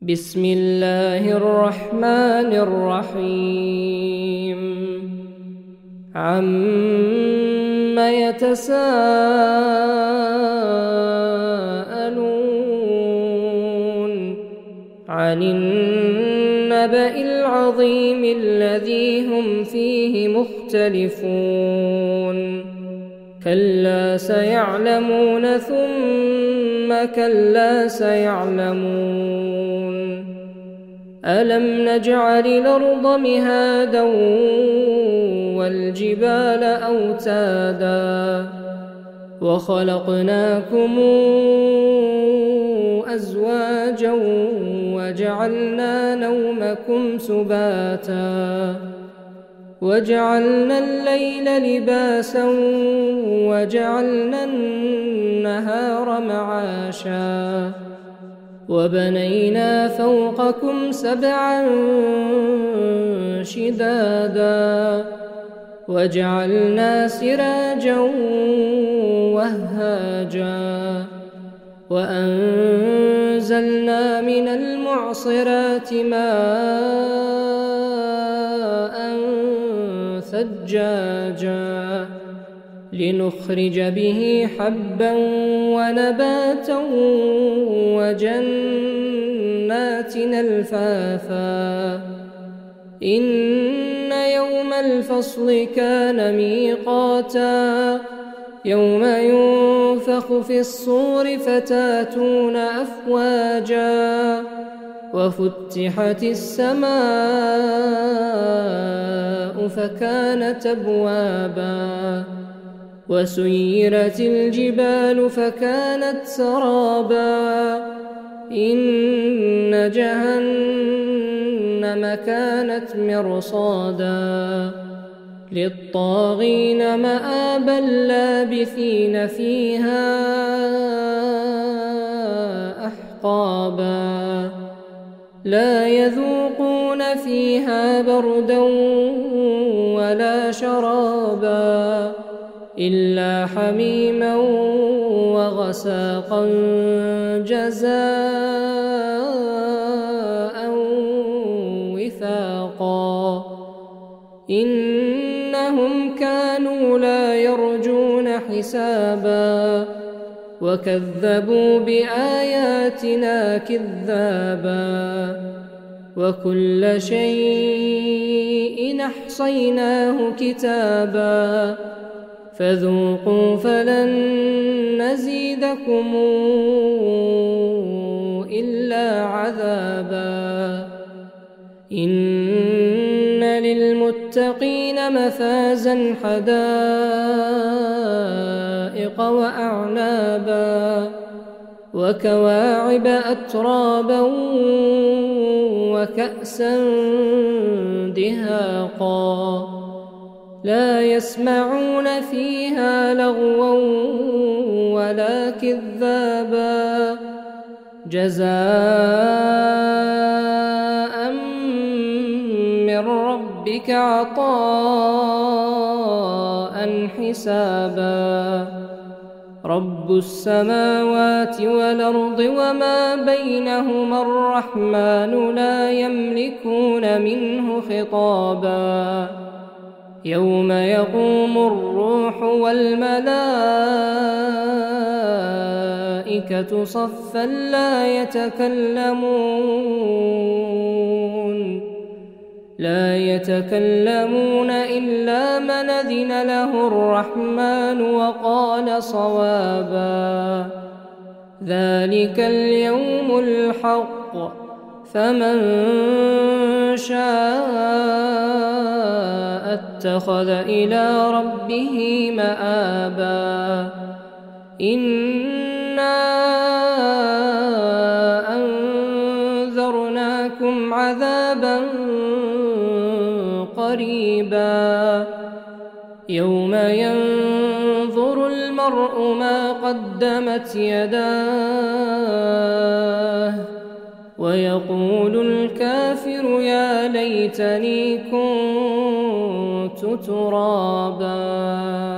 بسم الله الرحمن الرحيم عم يتساءلون عن النبأ العظيم الذي هم فيه مختلفون كلا سيعلمون ثم كلا سيعلمون ألم نجعل الأرض مهادا والجبال أوتادا وخلقناكم أزواجا وجعلنا نومكم سباتا وجعلنا الليل لباسا وجعلنا النهار معاشا وبنينا فوقكم سبعا شدادا وجعلنا سراجا وهاجا وأنزلنا من المعصرات ماء ثجاجا لنخرج به حبا ونباتا وجنات ألفافا إن يوم الفصل كان ميقاتا يوم ينفخ في الصور فتاتون أفواجا وفتحت السماء فكانت أبوابا وسيرت الجبال فكانت سرابا إن جهنم كانت مرصادا للطاغين مآبا لابثين فيها أحقابا لا يذوقون فيها بردا ولا شرابا إلا حميما وغساقا جزاء وفاقا إنهم كانوا لا يرجون حسابا وكذبوا بآياتنا كذابا وكل شيء أحصيناه كتابا فذوقوا فلن نزيدكم إلا عذابا إن للمتقين مفازا حدائق وأعنابا وكواعب أترابا وكأسا دهاقا لا يسمعون فيها لغوا ولا كذابا جزاء من ربك عطاء حسابا رب السماوات والأرض وما بينهما الرحمن لا يملكون منه خطابا يوم يقوم الروح والملائكة صفا لا يتكلمون إلا من أذن له الرحمن وقال صوابا ذلك اليوم الحق فمن شاء اتخذ إلى ربه مآبا إنا أنذرناكم عذابا قريبا يوم ينظر المرء ما قدمت يداه ويقول الكافر يا ليتني كنت ترابا.